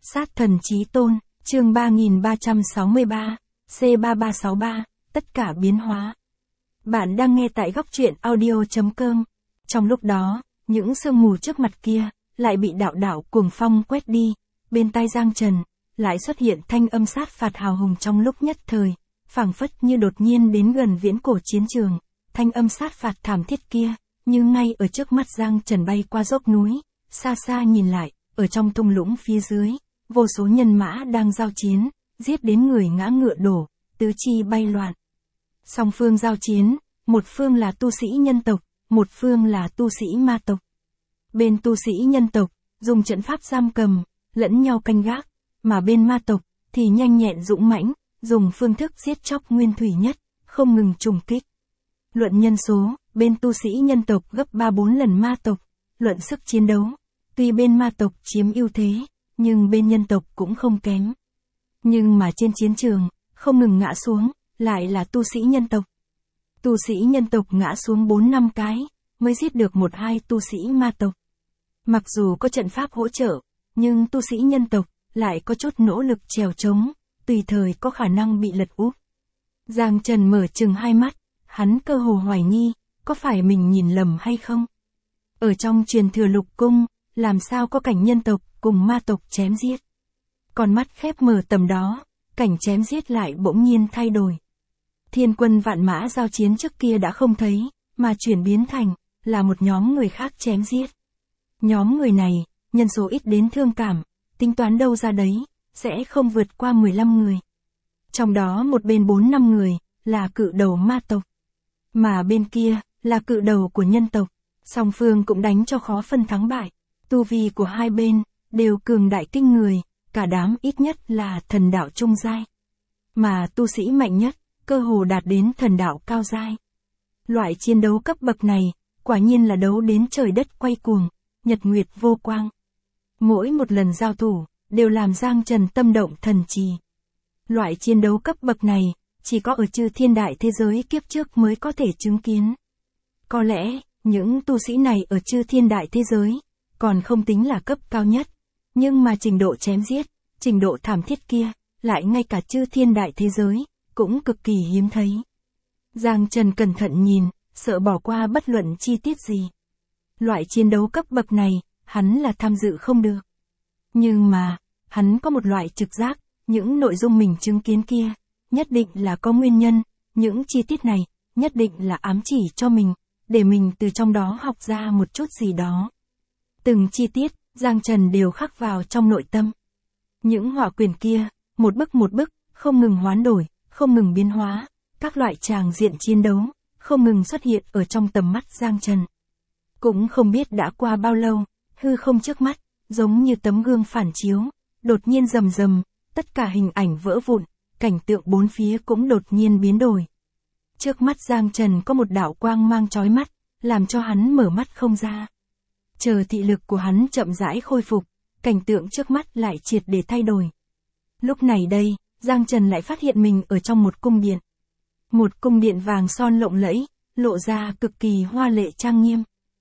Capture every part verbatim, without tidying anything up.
Sát thần chí tôn, chương ba nghìn ba trăm sáu mươi ba, C ba ba sáu ba, tất cả biến hóa. Bạn đang nghe tại góc truyện audio chấm com. Trong lúc đó, những sương mù trước mặt kia, lại bị đạo đạo cuồng phong quét đi, bên tai Giang Trần, lại xuất hiện thanh âm sát phạt hào hùng trong lúc nhất thời, phảng phất như đột nhiên đến gần viễn cổ chiến trường, thanh âm sát phạt thảm thiết kia, như ngay ở trước mắt Giang Trần bay qua dốc núi, xa xa nhìn lại, ở trong thung lũng phía dưới, vô số nhân mã đang giao chiến, giết đến người ngã ngựa đổ, tứ chi bay loạn. Song phương giao chiến, một phương là tu sĩ nhân tộc, một phương là tu sĩ ma tộc. Bên tu sĩ nhân tộc, dùng trận pháp giam cầm, lẫn nhau canh gác, mà bên ma tộc, thì nhanh nhẹn dũng mãnh, dùng phương thức giết chóc nguyên thủy nhất, không ngừng trùng kích. Luận nhân số, bên tu sĩ nhân tộc gấp ba bốn lần ma tộc, luận sức chiến đấu, tuy bên ma tộc chiếm ưu thế, nhưng bên nhân tộc cũng không kém. Nhưng mà trên chiến trường, không ngừng ngã xuống, lại là tu sĩ nhân tộc. Tu sĩ nhân tộc ngã xuống bốn năm cái, mới giết được một hai tu sĩ ma tộc. Mặc dù có trận pháp hỗ trợ, nhưng tu sĩ nhân tộc lại có chút nỗ lực trèo trống, tùy thời có khả năng bị lật úp. Giang Trần mở chừng hai mắt, hắn cơ hồ hoài nghi, có phải mình nhìn lầm hay không? Ở trong truyền thừa lục cung, làm sao có cảnh nhân tộc cùng ma tộc chém giết? Còn mắt khép mở tầm đó, cảnh chém giết lại bỗng nhiên thay đổi. Thiên quân vạn mã giao chiến trước kia đã không thấy, mà chuyển biến thành, là một nhóm người khác chém giết. Nhóm người này, nhân số ít đến thương cảm, tính toán đâu ra đấy, sẽ không vượt qua mười lăm người. Trong đó một bên bốn năm người, là cự đầu ma tộc. Mà bên kia, là cự đầu của nhân tộc. Song phương cũng đánh cho khó phân thắng bại. Tu vi của hai bên, đều cường đại kinh người, cả đám ít nhất là thần đạo trung giai. Mà tu sĩ mạnh nhất, cơ hồ đạt đến thần đạo cao giai. Loại chiến đấu cấp bậc này, quả nhiên là đấu đến trời đất quay cuồng, nhật nguyệt vô quang. Mỗi một lần giao thủ, đều làm Giang Trần tâm động thần trì. Loại chiến đấu cấp bậc này, chỉ có ở chư thiên đại thế giới kiếp trước mới có thể chứng kiến. Có lẽ, những tu sĩ này ở chư thiên đại thế giới, còn không tính là cấp cao nhất, nhưng mà trình độ chém giết, trình độ thảm thiết kia, lại ngay cả chư thiên đại thế giới, cũng cực kỳ hiếm thấy. Giang Trần cẩn thận nhìn, sợ bỏ qua bất luận chi tiết gì. Loại chiến đấu cấp bậc này, hắn là tham dự không được. Nhưng mà, hắn có một loại trực giác, những nội dung mình chứng kiến kia, nhất định là có nguyên nhân, những chi tiết này, nhất định là ám chỉ cho mình, để mình từ trong đó học ra một chút gì đó. Từng chi tiết, Giang Trần đều khắc vào trong nội tâm. Những hỏa quyền kia, một bức một bức, không ngừng hoán đổi, không ngừng biến hóa, các loại tràng diện chiến đấu, không ngừng xuất hiện ở trong tầm mắt Giang Trần. Cũng không biết đã qua bao lâu, hư không trước mắt, giống như tấm gương phản chiếu, đột nhiên rầm rầm, tất cả hình ảnh vỡ vụn, cảnh tượng bốn phía cũng đột nhiên biến đổi. Trước mắt Giang Trần có một đạo quang mang chói mắt, làm cho hắn mở mắt không ra. Chờ thị lực của hắn chậm rãi khôi phục, cảnh tượng trước mắt lại triệt để thay đổi. Lúc này đây, Giang Trần lại phát hiện mình ở trong một cung điện. Một cung điện vàng son lộng lẫy, lộ ra cực kỳ hoa lệ trang nghiêm.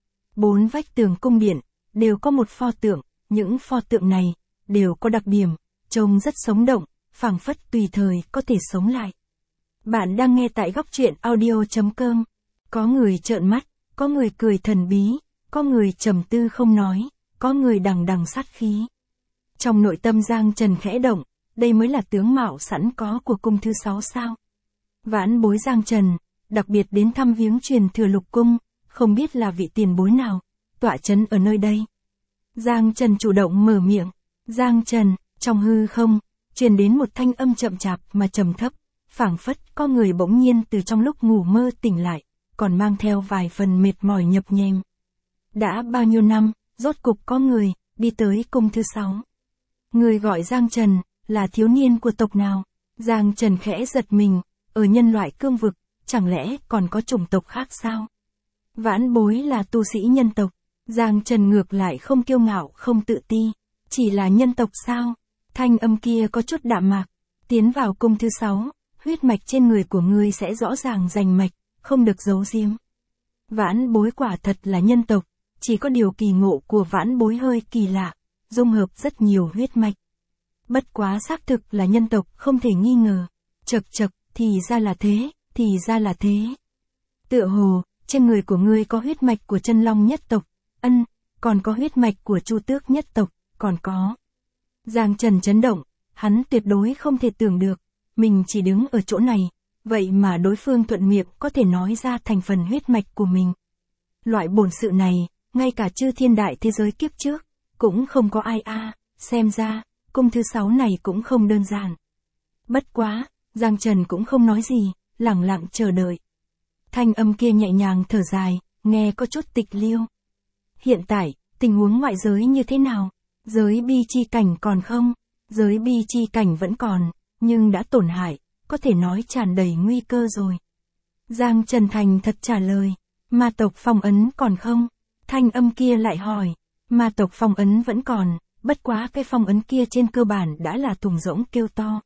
Bốn vách tường cung điện, đều có một pho tượng, những pho tượng này, đều có đặc điểm, trông rất sống động, phảng phất tùy thời có thể sống lại. Bạn đang nghe tại góc truyện audio chấm com. Có người trợn mắt, có người cười thần bí, có người trầm tư không nói, có người đằng đằng sát khí. Trong nội tâm Giang Trần khẽ động, đây mới là tướng mạo sẵn có của cung thứ sáu sao. Vãn bối Giang Trần, đặc biệt đến thăm viếng truyền thừa lục cung, không biết là vị tiền bối nào, tọa chấn ở nơi đây. Giang Trần chủ động mở miệng. Giang Trần, trong hư không, truyền đến một thanh âm chậm chạp mà trầm thấp, phảng phất có người bỗng nhiên từ trong lúc ngủ mơ tỉnh lại, còn mang theo vài phần mệt mỏi nhập nhèm. Đã bao nhiêu năm, rốt cục có người, đi tới cung thứ sáu. Người gọi Giang Trần, là thiếu niên của tộc nào? Giang Trần khẽ giật mình, ở nhân loại cương vực, chẳng lẽ còn có chủng tộc khác sao? Vãn bối là tu sĩ nhân tộc. Giang Trần ngược lại không kiêu ngạo không tự ti, chỉ là nhân tộc sao? Thanh âm kia có chút đạm mạc. Tiến vào cung thứ sáu, huyết mạch trên người của ngươi sẽ rõ ràng rành mạch, không được giấu giếm. Vãn bối quả thật là nhân tộc, chỉ có điều kỳ ngộ của vãn bối hơi kỳ lạ, dung hợp rất nhiều huyết mạch. Bất quá xác thực là nhân tộc không thể nghi ngờ. Chật chật, thì ra là thế, thì ra là thế. Tựa hồ, trên người của ngươi có huyết mạch của Chân Long nhất tộc, ân, còn có huyết mạch của Chu Tước nhất tộc, còn có. Giang Trần chấn động, hắn tuyệt đối không thể tưởng được, mình chỉ đứng ở chỗ này, vậy mà đối phương thuận miệng có thể nói ra thành phần huyết mạch của mình. Loại bổn sự này, ngay cả chư thiên đại thế giới kiếp trước, cũng không có ai a, xem ra, cung thứ sáu này cũng không đơn giản. Bất quá, Giang Trần cũng không nói gì, lẳng lặng chờ đợi. Thanh âm kia nhẹ nhàng thở dài, nghe có chút tịch liêu. Hiện tại, tình huống ngoại giới như thế nào? Giới bi chi cảnh còn không? Giới bi chi cảnh vẫn còn, nhưng đã tổn hại, có thể nói tràn đầy nguy cơ rồi. Giang Trần thành thật trả lời, ma tộc phong ấn còn không? Thanh âm kia lại hỏi, ma tộc phong ấn vẫn còn, bất quá cái phong ấn kia trên cơ bản đã là thùng rỗng kêu to.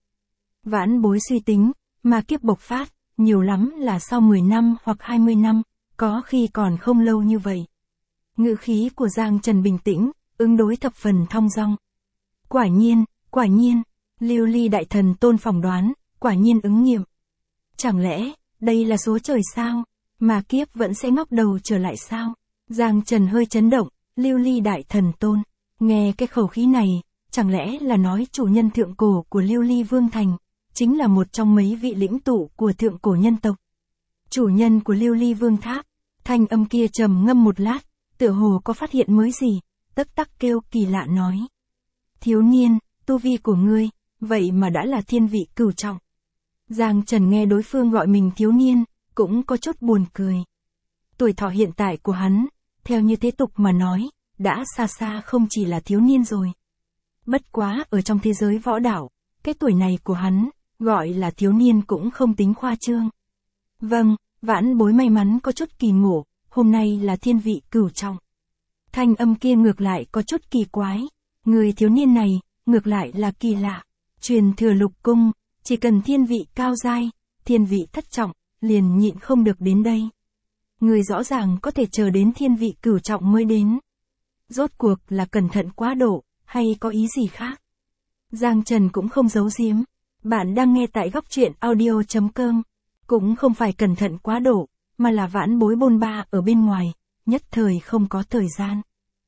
Vãn Bối suy tính, ma kiếp bộc phát, nhiều lắm là sau mười năm hoặc hai mươi năm, có khi còn không lâu như vậy. Ngữ khí của Giang Trần bình tĩnh, ứng đối thập phần thong dong. Quả nhiên, quả nhiên, Lưu Ly Đại Thần Tôn phỏng đoán, quả nhiên ứng nghiệm. Chẳng lẽ, đây là số trời sao? Mà kiếp vẫn sẽ ngóc đầu trở lại sao? Giang Trần hơi chấn động, Lưu Ly Đại Thần Tôn. Nghe cái khẩu khí này, chẳng lẽ là nói chủ nhân thượng cổ của Lưu Ly Vương Thành, chính là một trong mấy vị lĩnh tụ của thượng cổ nhân tộc. Chủ nhân của Lưu Ly Vương Tháp, thanh âm kia trầm ngâm một lát, tựa hồ có phát hiện mới gì, tấc tắc kêu kỳ lạ nói. Thiếu niên, tu vi của ngươi, vậy mà đã là thiên vị cửu trọng. Giang Trần nghe đối phương gọi mình thiếu niên, cũng có chút buồn cười. Tuổi thọ hiện tại của hắn, theo như thế tục mà nói, đã xa xa không chỉ là thiếu niên rồi. Bất quá ở trong thế giới võ đạo, cái tuổi này của hắn, gọi là thiếu niên cũng không tính khoa trương. Vâng, Vãn Bối may mắn có chút kỳ ngộ, hôm nay là thiên vị cửu trọng. Thanh âm kia ngược lại có chút kỳ quái, người thiếu niên này, ngược lại là kỳ lạ. Truyền thừa lục cung, chỉ cần thiên vị cao giai, thiên vị thất trọng, liền nhịn không được đến đây. Người rõ ràng có thể chờ đến thiên vị cửu trọng mới đến. Rốt cuộc là cẩn thận quá độ, hay có ý gì khác? Giang Trần cũng không giấu giếm. Bạn đang nghe tại góc truyện audio chấm com. Cũng không phải cẩn thận quá độ, mà là Vãn Bối bôn ba ở bên ngoài, nhất thời không có thời gian.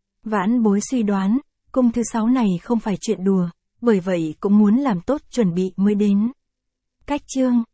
Vãn Bối suy đoán, cung thứ sáu này không phải chuyện đùa, bởi vậy cũng muốn làm tốt chuẩn bị mới đến. Cách chương